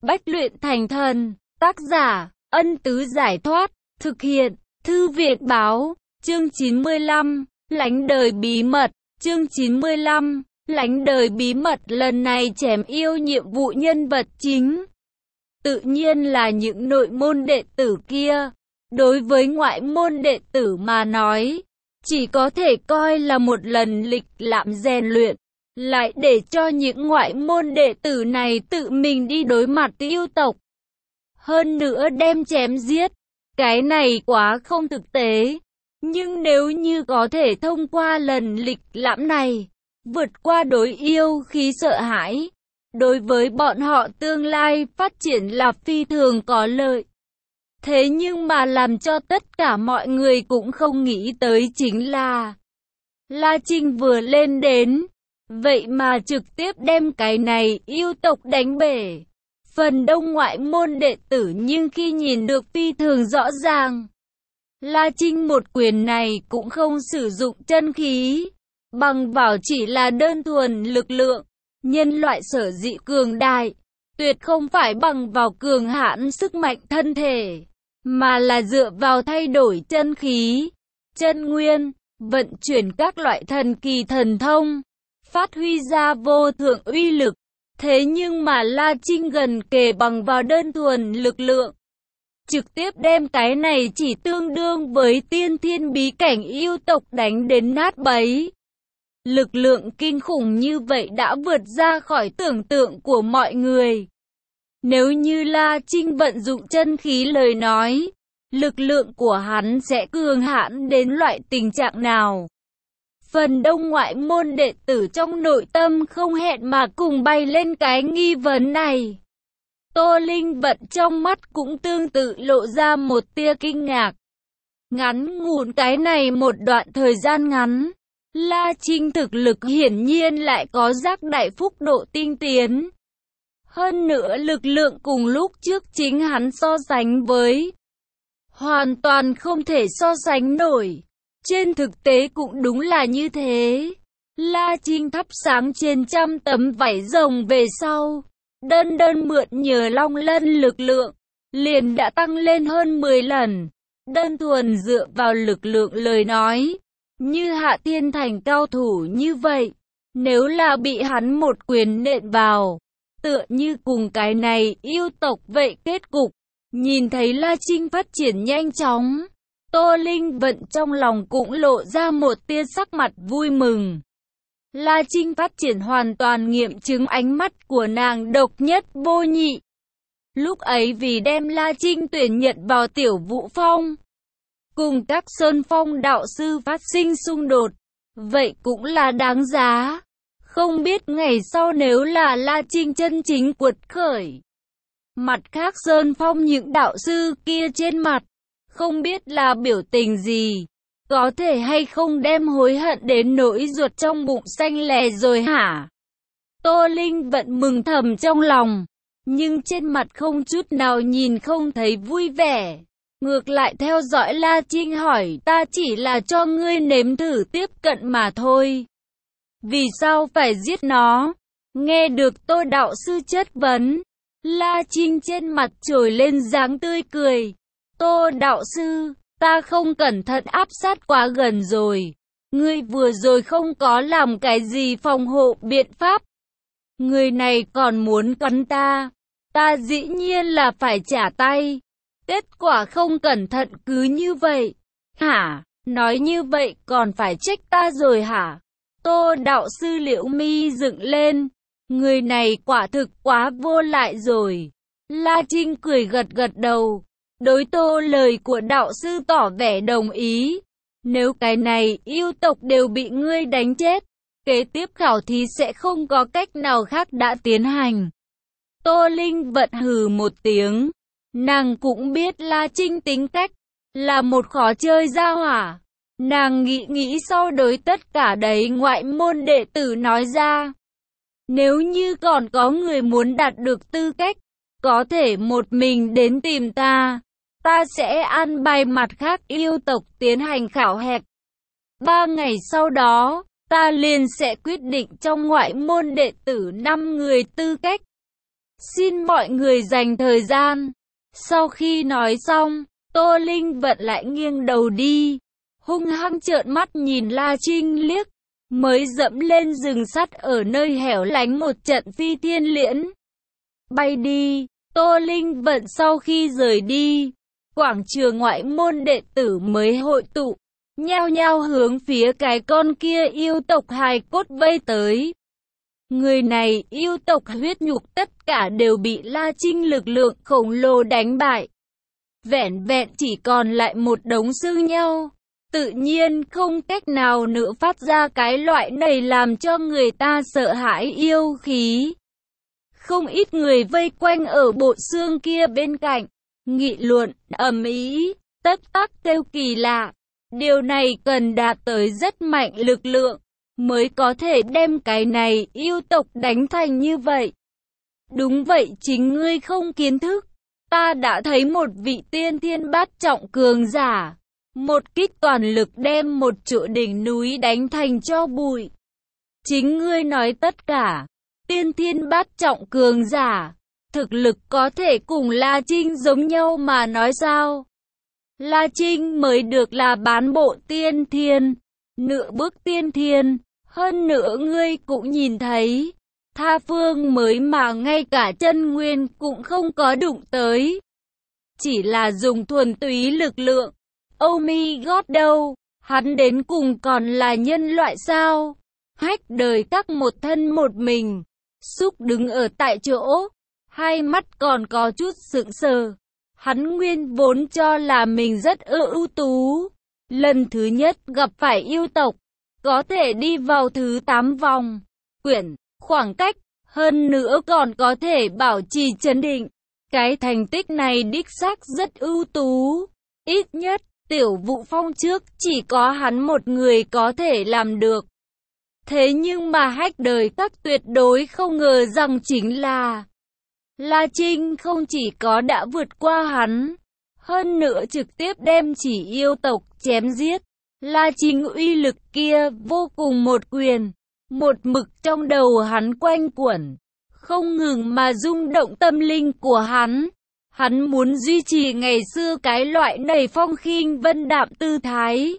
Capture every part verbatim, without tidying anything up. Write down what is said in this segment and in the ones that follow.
Bách luyện thành thần. Tác giả, Ân Tứ Giải Thoát. Thực hiện, Thư Viện Báo. Chương chín mươi lăm, Lánh đời bí mật. Chương chín mươi lăm, Lánh đời bí mật. Lần này chém yêu nhiệm vụ nhân vật chính tự nhiên là những nội môn đệ tử kia. Đối với ngoại môn đệ tử mà nói, chỉ có thể coi là một lần lịch lãm rèn luyện, lại để cho những ngoại môn đệ tử này tự mình đi đối mặt yêu tộc. Hơn nữa đem chém giết, cái này quá không thực tế. Nhưng nếu như có thể thông qua lần lịch lãm này, vượt qua đối yêu khí sợ hãi, đối với bọn họ tương lai phát triển là phi thường có lợi. Thế nhưng mà làm cho tất cả mọi người cũng không nghĩ tới chính là La Trinh vừa lên đến, vậy mà trực tiếp đem cái này yêu tộc đánh bể. Phần đông ngoại môn đệ tử nhưng khi nhìn được phi thường rõ ràng, La Trinh một quyền này cũng không sử dụng chân khí, bằng vào chỉ là đơn thuần lực lượng. Nhân loại sở dĩ cường đại, tuyệt không phải bằng vào cường hãn sức mạnh thân thể, mà là dựa vào thay đổi chân khí, chân nguyên, vận chuyển các loại thần kỳ thần thông, phát huy ra vô thượng uy lực. Thế nhưng mà La Trinh gần kề bằng vào đơn thuần lực lượng, trực tiếp đem cái này chỉ tương đương với tiên thiên bí cảnh yêu tộc đánh đến nát bấy. Lực lượng kinh khủng như vậy đã vượt ra khỏi tưởng tượng của mọi người. Nếu như La Trinh vận dụng chân khí lời nói, lực lượng của hắn sẽ cường hãn đến loại tình trạng nào? Phần đông ngoại môn đệ tử trong nội tâm không hẹn mà cùng bay lên cái nghi vấn này. Tô Linh Vận trong mắt cũng tương tự lộ ra một tia kinh ngạc. Ngắn ngủn cái này một đoạn thời gian ngắn, La Trinh thực lực hiển nhiên lại có giác đại phúc độ tinh tiến. Hơn nữa lực lượng cùng lúc trước chính hắn so sánh với, hoàn toàn không thể so sánh nổi. Trên thực tế cũng đúng là như thế. La Trinh thắp sáng trên trăm tấm vảy rồng về sau, đơn đơn mượn nhờ Long Lân lực lượng, liền đã tăng lên hơn mười lần. Đơn thuần dựa vào lực lượng lời nói, như Hạ Thiên Thành cao thủ như vậy, nếu là bị hắn một quyền nện vào, tựa như cùng cái này yêu tộc vậy kết cục. Nhìn thấy La Trinh phát triển nhanh chóng, Tô Linh Vận trong lòng cũng lộ ra một tia sắc mặt vui mừng. La Trinh phát triển hoàn toàn nghiệm chứng ánh mắt của nàng độc nhất vô nhị. Lúc ấy vì đem La Trinh tuyển nhận vào Tiểu Vũ Phong, cùng các Sơn Phong đạo sư phát sinh xung đột, vậy cũng là đáng giá. Không biết ngày sau nếu là La Trinh chân chính quật khởi, mặt khác Sơn Phong những đạo sư kia trên mặt, không biết là biểu tình gì, có thể hay không đem hối hận đến nỗi ruột trong bụng xanh lè rồi hả? Tô Linh Vận mừng thầm trong lòng, nhưng trên mặt không chút nào nhìn không thấy vui vẻ. Ngược lại theo dõi La Trinh hỏi, ta chỉ là cho ngươi nếm thử tiếp cận mà thôi. Vì sao phải giết nó? Nghe được Tô đạo sư chất vấn, La Trinh trên mặt trồi lên dáng tươi cười. Tô đạo sư, ta không cẩn thận áp sát quá gần rồi. Ngươi vừa rồi không có làm cái gì phòng hộ biện pháp. Người này còn muốn cắn ta. Ta dĩ nhiên là phải trả tay. Kết quả không cẩn thận cứ như vậy. Hả? Nói như vậy còn phải trách ta rồi hả? Tô đạo sư liễu mi dựng lên. Người này quả thực quá vô lại rồi. La Trinh cười gật gật đầu. Đối Tô lời của đạo sư tỏ vẻ đồng ý. Nếu cái này yêu tộc đều bị ngươi đánh chết, kế tiếp khảo thí sẽ không có cách nào khác đã tiến hành. Tô Linh Vận hừ một tiếng. Nàng cũng biết La Trinh tính cách là một khó chơi gia hỏa. Nàng nghĩ nghĩ sau đối tất cả đấy ngoại môn đệ tử nói ra. Nếu như còn có người muốn đạt được tư cách, có thể một mình đến tìm ta. Ta sẽ an bài mặt khác yêu tộc tiến hành khảo hạch. Ba ngày sau đó, ta liền sẽ quyết định trong ngoại môn đệ tử năm người tư cách. Xin mọi người dành thời gian. Sau khi nói xong, Tô Linh Vận lại nghiêng đầu đi, hung hăng trợn mắt nhìn La Trinh liếc, mới dẫm lên rừng sắt ở nơi hẻo lánh một trận phi thiên liễn. Bay đi. Tô Linh Vận sau khi rời đi, quảng trường ngoại môn đệ tử mới hội tụ, nhao nhao hướng phía cái con kia yêu tộc hài cốt vây tới. Người này yêu tộc huyết nhục tất cả đều bị La Trinh lực lượng khổng lồ đánh bại. Vẻn vẹn chỉ còn lại một đống xương nhau. Tự nhiên không cách nào nữa phát ra cái loại này làm cho người ta sợ hãi yêu khí. Không ít người vây quanh ở bộ xương kia bên cạnh, nghị luận, ầm ĩ, tất tắc kêu kỳ lạ. Điều này cần đạt tới rất mạnh lực lượng, mới có thể đem cái này yêu tộc đánh thành như vậy. Đúng vậy, chính ngươi không kiến thức. Ta đã thấy một vị tiên thiên bát trọng cường giả, một kích toàn lực đem một chỗ đỉnh núi đánh thành cho bụi. Chính ngươi nói tất cả. Tiên thiên bát trọng cường giả, thực lực có thể cùng La Trinh giống nhau mà nói sao? La Trinh mới được là bán bộ tiên thiên, nửa bước tiên thiên, hơn nữa ngươi cũng nhìn thấy, tha phương mới mà ngay cả chân nguyên cũng không có đụng tới. Chỉ là dùng thuần túy lực lượng. Oh my god đâu, hắn đến cùng còn là nhân loại sao? Hách đời các một thân một mình. Xúc đứng ở tại chỗ, hai mắt còn có chút sững sờ. Hắn nguyên vốn cho là mình rất ưu tú. Lần thứ nhất gặp phải yêu tộc, có thể đi vào thứ tám vòng, quyển, khoảng cách, hơn nữa còn có thể bảo trì trấn định. Cái thành tích này đích xác rất ưu tú. Ít nhất, Tiểu Vũ Phong trước chỉ có hắn một người có thể làm được. Thế nhưng mà hách đời các tuyệt đối không ngờ rằng chính là La Trinh không chỉ có đã vượt qua hắn, hơn nữa trực tiếp đem chỉ yêu tộc chém giết. La Trinh uy lực kia vô cùng một quyền, một mực trong đầu hắn quanh quẩn, không ngừng mà rung động tâm linh của hắn. Hắn muốn duy trì ngày xưa cái loại này phong khinh vân đạm tư thái.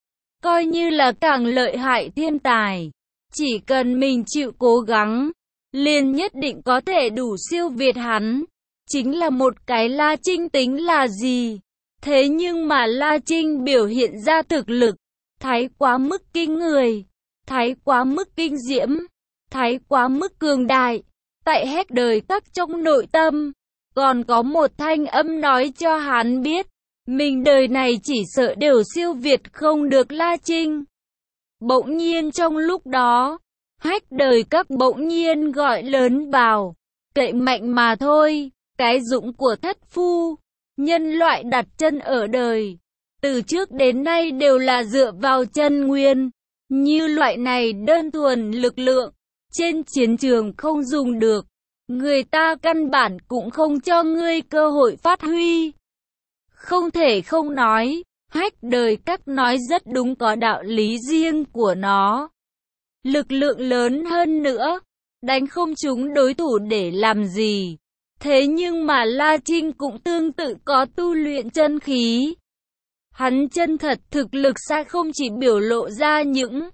Coi như là càng lợi hại thiên tài, chỉ cần mình chịu cố gắng, liền nhất định có thể đủ siêu việt hắn. Chính là một cái La Trinh tính là gì? Thế nhưng mà La Trinh biểu hiện ra thực lực, thái quá mức kinh người, thái quá mức kinh diễm, thái quá mức cường đại. Tại hết đời các trong nội tâm, còn có một thanh âm nói cho hắn biết, mình đời này chỉ sợ đều siêu việt không được La Trinh. Bỗng nhiên trong lúc đó, hách đời các bỗng nhiên gọi lớn vào, cậy mạnh mà thôi, cái dũng của thất phu, nhân loại đặt chân ở đời, từ trước đến nay đều là dựa vào chân nguyên, như loại này đơn thuần lực lượng, trên chiến trường không dùng được, người ta căn bản cũng không cho ngươi cơ hội phát huy. Không thể không nói, hách đời các nói rất đúng, có đạo lý riêng của nó. Lực lượng lớn hơn nữa, đánh không trúng đối thủ để làm gì. Thế nhưng mà La Trinh cũng tương tự có tu luyện chân khí. Hắn chân thật thực lực sẽ không chỉ biểu lộ ra những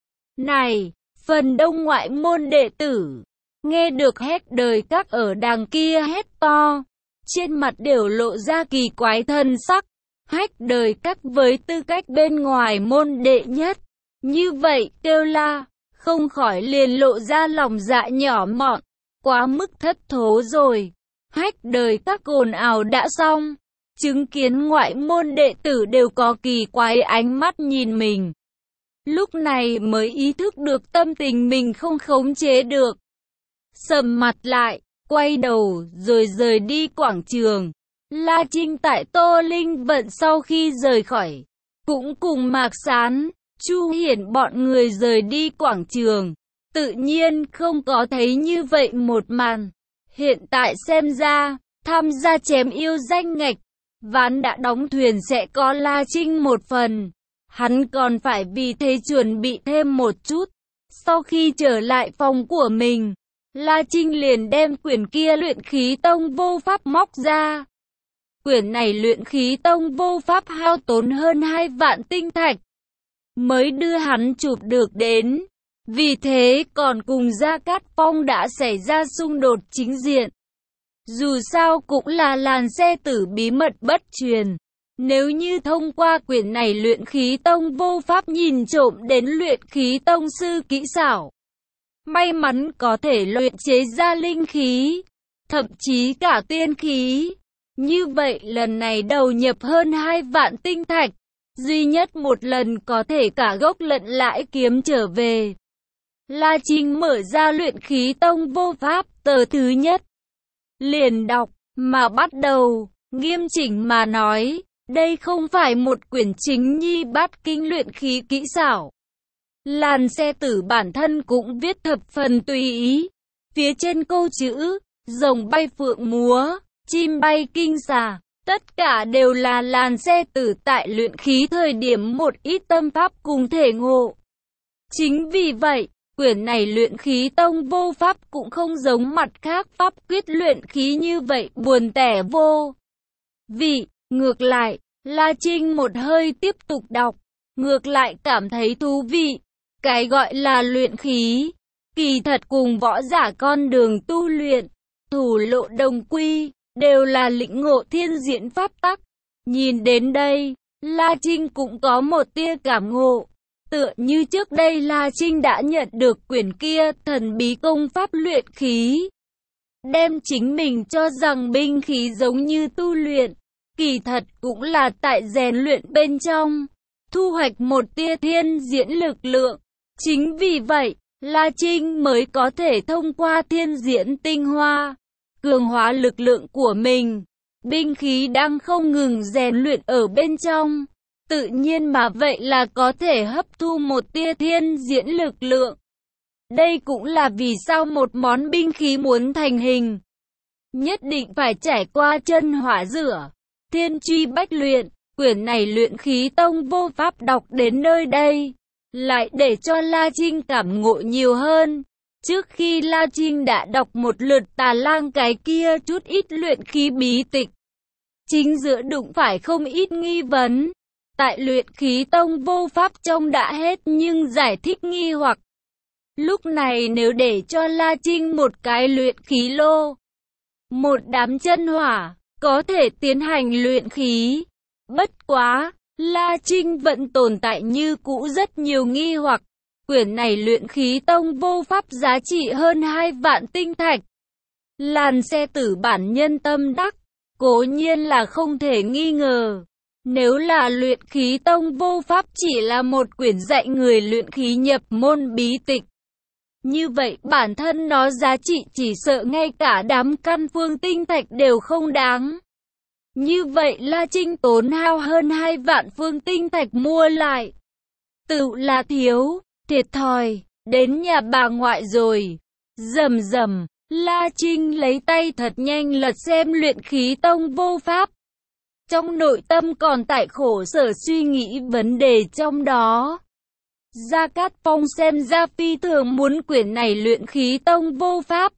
này. Phần đông ngoại môn đệ tử, nghe được hét đời các ở đằng kia hét to, trên mặt đều lộ ra kỳ quái thân sắc. Hách đời các với tư cách bên ngoài môn đệ nhất, như vậy kêu la, không khỏi liền lộ ra lòng dạ nhỏ mọn, quá mức thất thố rồi. Hách đời các ồn ào đã xong, chứng kiến ngoại môn đệ tử đều có kỳ quái ánh mắt nhìn mình. Lúc này mới ý thức được tâm tình mình không khống chế được. Sầm mặt lại, quay đầu rồi rời đi quảng trường. La Trinh tại Tô Linh Vận sau khi rời khỏi, cũng cùng Mạc Sán, Chu Hiển bọn người rời đi quảng trường. Tự nhiên không có thấy như vậy một màn. Hiện tại xem ra, tham gia chém yêu danh ngạch, ván đã đóng thuyền sẽ có La Trinh một phần. Hắn còn phải vì thế chuẩn bị thêm một chút. Sau khi trở lại phòng của mình, La Trinh liền đem quyển kia luyện khí tông vô pháp móc ra. Quyển này luyện khí tông vô pháp hao tốn hơn hai vạn tinh thạch mới đưa hắn chụp được đến. Vì thế còn cùng Gia Cát Phong đã xảy ra xung đột chính diện. Dù sao cũng là làn xe tử bí mật bất truyền. Nếu như thông qua quyển này luyện khí tông vô pháp nhìn trộm đến luyện khí tông sư kỹ xảo, may mắn có thể luyện chế ra linh khí, thậm chí cả tiên khí. Như vậy lần này đầu nhập hơn hai vạn tinh thạch, duy nhất một lần có thể cả gốc lẫn lãi kiếm trở về. La Trinh mở ra luyện khí tông vô pháp tờ thứ nhất. Liền đọc, mà bắt đầu, nghiêm chỉnh mà nói, đây không phải một quyển chính nhi bát kinh luyện khí kỹ xảo. Làn xe tử bản thân cũng viết thập phần tùy ý. Phía trên câu chữ, rồng bay phượng múa, chim bay kinh xà, tất cả đều là làn xe tử tại luyện khí thời điểm một ít tâm pháp cùng thể ngộ. Chính vì vậy, quyển này luyện khí tông vô pháp cũng không giống mặt khác pháp quyết luyện khí như vậy buồn tẻ vô vị. Ngược lại, La Trinh một hơi tiếp tục đọc, ngược lại cảm thấy thú vị. Cái gọi là luyện khí, kỳ thật cùng võ giả con đường tu luyện, thủ lộ đồng quy, đều là lĩnh ngộ thiên diễn pháp tắc. Nhìn đến đây, La Trinh cũng có một tia cảm ngộ. Tựa như trước đây La Trinh đã nhận được quyển kia thần bí công pháp luyện khí. Đem chính mình cho rằng binh khí giống như tu luyện, kỳ thật cũng là tại rèn luyện bên trong, thu hoạch một tia thiên diễn lực lượng. Chính vì vậy, La Trinh mới có thể thông qua thiên diễn tinh hoa, cường hóa lực lượng của mình. Binh khí đang không ngừng rèn luyện ở bên trong, tự nhiên mà vậy là có thể hấp thu một tia thiên diễn lực lượng. Đây cũng là vì sao một món binh khí muốn thành hình, nhất định phải trải qua chân hỏa rửa, thiên truy bách luyện. Quyển này luyện khí tông vô pháp đọc đến nơi đây, lại để cho La Trinh cảm ngộ nhiều hơn. Trước khi La Trinh đã đọc một lượt Tà Lang cái kia chút ít luyện khí bí tịch, chính giữa đụng phải không ít nghi vấn. Tại luyện khí tông vô pháp trong đã hết nhưng giải thích nghi hoặc. Lúc này nếu để cho La Trinh một cái luyện khí lô, một đám chân hỏa, có thể tiến hành luyện khí. Bất quá, La Trinh vẫn tồn tại như cũ rất nhiều nghi hoặc. Quyển này luyện khí tông vô pháp giá trị hơn hai vạn tinh thạch. Làn xe tử bản nhân tâm đắc, cố nhiên là không thể nghi ngờ. Nếu là luyện khí tông vô pháp chỉ là một quyển dạy người luyện khí nhập môn bí tịch, như vậy bản thân nó giá trị chỉ sợ ngay cả đám căn phương tinh thạch đều không đáng. Như vậy La Trinh tốn hao hơn hai vạn phương tinh thạch mua lại, tự là thiếu, thiệt thòi, đến nhà bà ngoại rồi. Rầm rầm, La Trinh lấy tay thật nhanh lật xem luyện khí tông vô pháp. Trong nội tâm còn tại khổ sở suy nghĩ vấn đề trong đó. Gia Cát Phong xem ra phi thường muốn quyển này luyện khí tông vô pháp.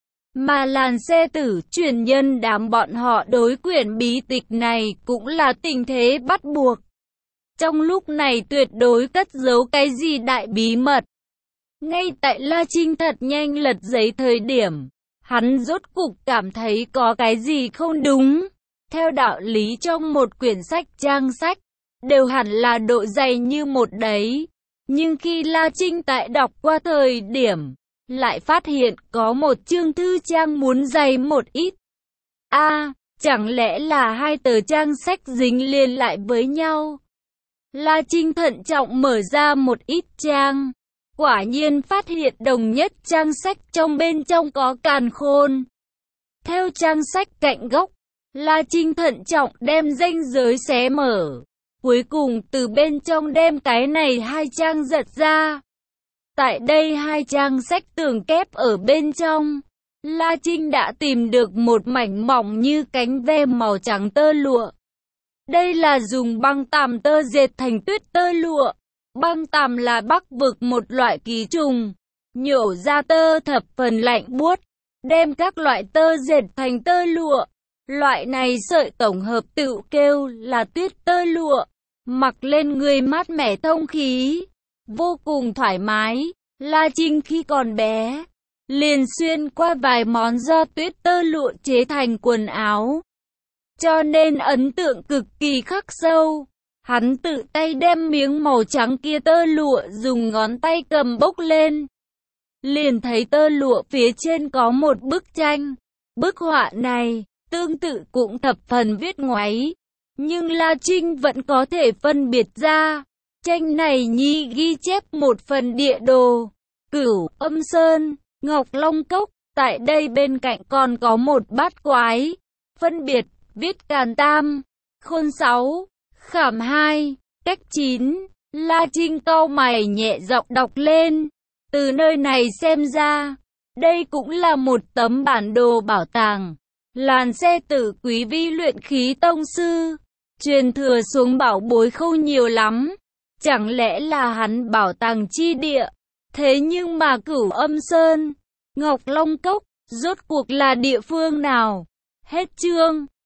Mà làn xe tử truyền nhân đám bọn họ đối quyển bí tịch này cũng là tình thế bắt buộc. Trong lúc này tuyệt đối cất giấu cái gì đại bí mật. Ngay tại La Trinh thật nhanh lật giấy thời điểm, hắn rốt cục cảm thấy có cái gì không đúng. Theo đạo lý trong một quyển sách trang sách, đều hẳn là độ dày như một đấy. Nhưng khi La Trinh tại đọc qua thời điểm, lại phát hiện có một chương thư trang muốn dày một ít. A, à, chẳng lẽ là hai tờ trang sách dính liền lại với nhau? La Trinh thận trọng mở ra một ít trang, quả nhiên phát hiện đồng nhất trang sách trong bên trong có càn khôn. Theo trang sách cạnh góc, La Trinh thận trọng đem ranh giới xé mở, cuối cùng từ bên trong đem cái này hai trang giật ra. Tại đây hai trang sách tường kép ở bên trong, La Trinh đã tìm được một mảnh mỏng như cánh ve màu trắng tơ lụa. Đây là dùng băng tằm tơ dệt thành tuyết tơ lụa. Băng tằm là Bắc vực một loại ký trùng, nhổ ra tơ thập phần lạnh buốt, đem các loại tơ dệt thành tơ lụa. Loại này sợi tổng hợp tự kêu là tuyết tơ lụa, mặc lên người mát mẻ thông khí, vô cùng thoải mái. La Trinh khi còn bé, liền xuyên qua vài món do tuyết tơ lụa chế thành quần áo, cho nên ấn tượng cực kỳ khắc sâu. Hắn tự tay đem miếng màu trắng kia tơ lụa dùng ngón tay cầm bốc lên, liền thấy tơ lụa phía trên có một bức tranh. Bức họa này tương tự cũng thập phần viết ngoáy, nhưng La Trinh vẫn có thể phân biệt ra, tranh này nhi ghi chép một phần địa đồ Cửu Âm Sơn, Ngọc Long Cốc. Tại đây bên cạnh còn có một bát quái, phân biệt viết Càn Tam, Khôn sáu, Khảm hai, Cách chín. La Trinh cau mày nhẹ giọng đọc lên. Từ nơi này xem ra, đây cũng là một tấm bản đồ bảo tàng. Làn xe tử quý vi luyện khí tông sư, truyền thừa xuống bảo bối không nhiều lắm. Chẳng lẽ là hắn bảo tàng chi địa? Thế nhưng mà Cửu Âm Sơn, Ngọc Long Cốc, rốt cuộc là địa phương nào? Hết chương.